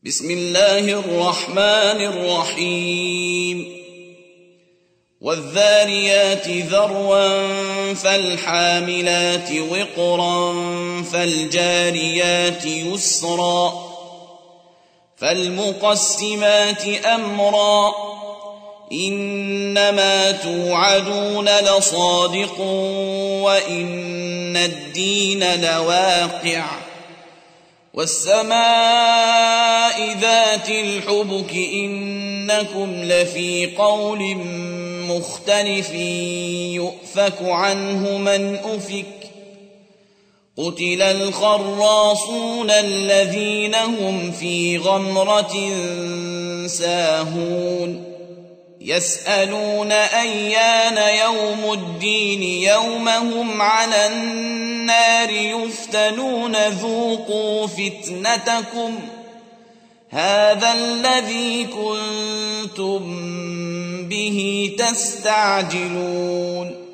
بسم الله الرحمن الرحيم والذاريات ذروا فالحاملات وقرا فالجاريات يسرا فالمقسمات أمرا إنما توعدون لصادق وإن الدين لواقع والسماء ذات الحبك إنكم لفي قول مختلف يؤفك عنه من أفك قتل الخراصون الذين هم في غمرة ساهون يسألون أيان يوم الدين يوم هم على النار يفتنون ذوقوا فتنتكم هذا الذي كنتم به تستعجلون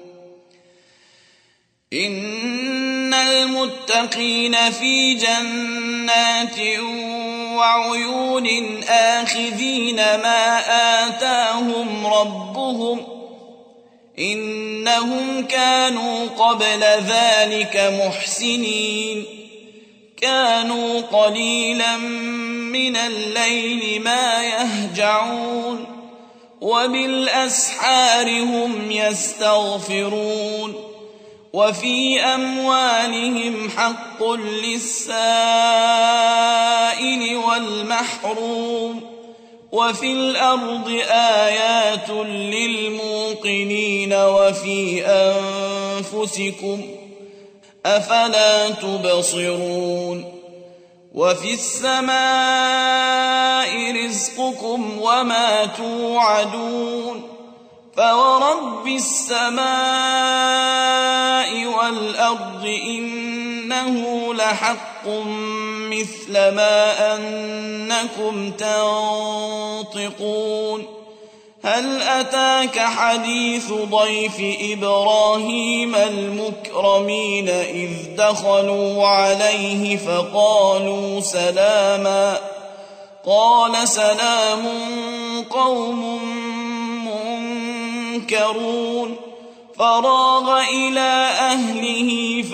إن المتقين في جنات وعيون آخذين ما آتاهم ربهم إنهم كانوا قبل ذلك محسنين كانوا قليلا من الليل ما يهجعون وبالأسحار هم يستغفرون وفي أموالهم حق للسائل والمحروم وفي الأرض آيات للموقنين وفي أنفسكم أفلا تبصرون وفي السماء رزقكم وما توعدون فورب السماء والأرض إنه لحق مثل ما أنكم تنطقون هل أتاك حديث ضيف إبراهيم المكرمين إذ دخلوا عليه فقالوا سلاما قال سلام قوم منكرون فراغ إلى أهله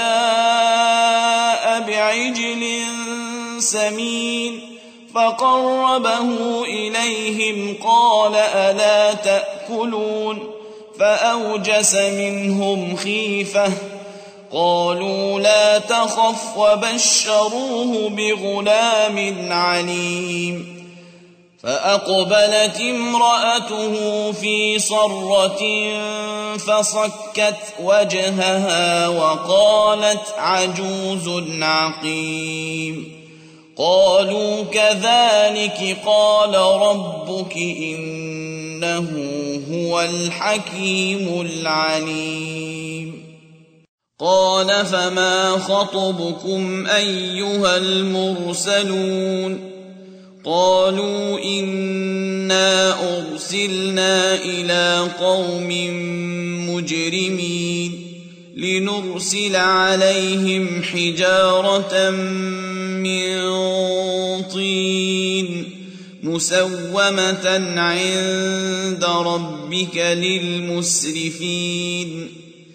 فجاء بعجل سمين فقربه إليهم قال ألا تأكلون فأوجس منهم خيفة قالوا لا تخف وبشروه بغلام عليم فأقبلت امرأته في صرة فصكت وجهها وقالت عجوز عقيم قالوا كذلك قال ربك إنه هو الحكيم العليم قال فما خطبكم أيها المرسلون قالوا إنا أرسلنا إلى قوم مجرمين لنرسل عليهم حجارة من طين مسومة عند ربك للمسرفين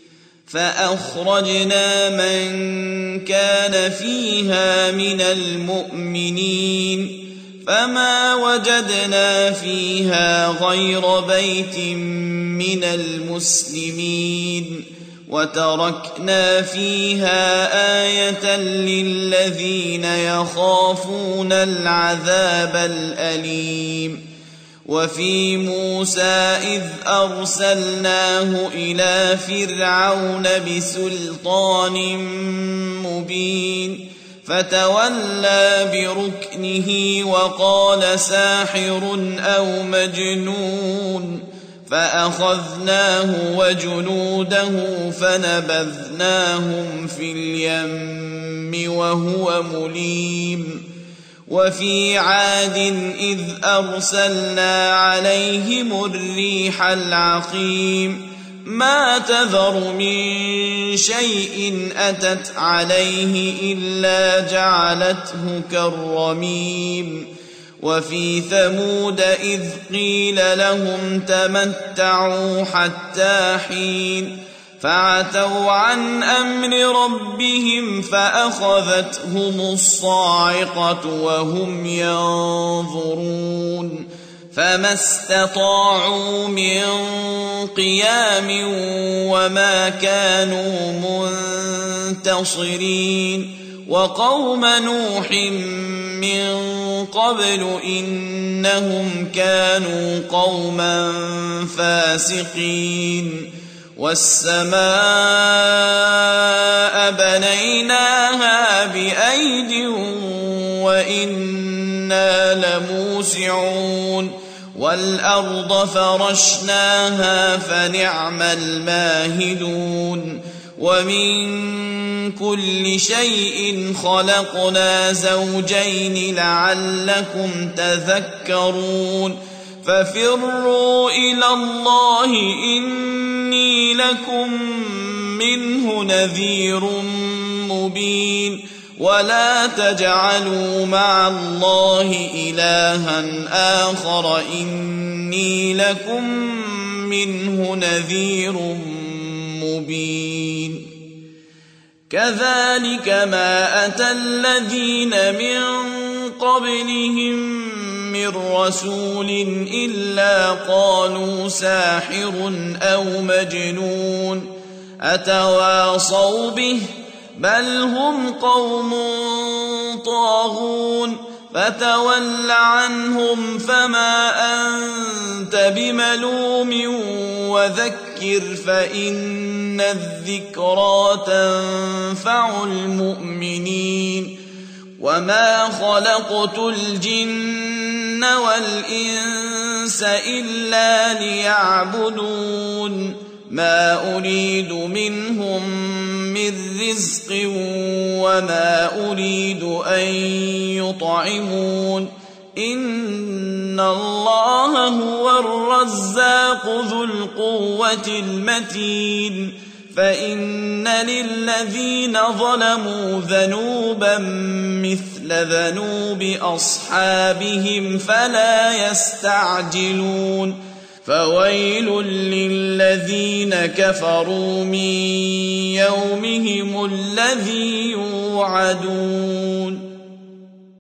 فأخرجنا من كان فيها من المؤمنين فما وجدنا فيها غير بيت من المسلمين وتركنا فيها آية للذين يخافون العذاب الأليم وفي موسى إذ أرسلناه إلى فرعون بسلطان مبين فتولى بركنه وقال ساحر أو مجنون فأخذناه وجنوده فنبذناهم في اليم وهو مليم وفي عاد إذ أرسلنا عليهم الريح العقيم ما تذر من شيء أتت عليه إلا جعلته كالرميم وفي ثمود إذ قيل لهم تمتعوا حتى حين فعتوا عن أمر ربهم فأخذتهم الصاعقة وهم ينظرون فما استطاعوا من قيام وما كانوا منتصرين وقوم نوح من قبل إنهم كانوا قوما فاسقين والسماء بنيناها بأيد وإنا لموسعون والأرض فرشناها فنعم الماهدون ومن كل شيء خلقنا زوجين لعلكم تذكرون ففروا إلى الله إني لكم منه نذير مبين ولا تجعلوا مع الله إلها آخر إني لكم منه نذير مبين كذلك ما أتى الذين من قبلهم من رسول إلا قالوا ساحر أو مجنون أتواصوا به بل هم قوم طاغون فتول عنهم فما أنت بملوم وذكر فإن الذكرى تنفع المؤمنين وما خلقت الجن والإنس إلا ليعبدون ما أريد منهم من رزق وما أريد أن يطعمون إن الله هو الرزاق ذو القوة المتين فإن للذين ظلموا ذنوبا مثل ذنوب أصحابهم فلا يستعجلون فويل للذين كفروا من يومهم الذي يوعدون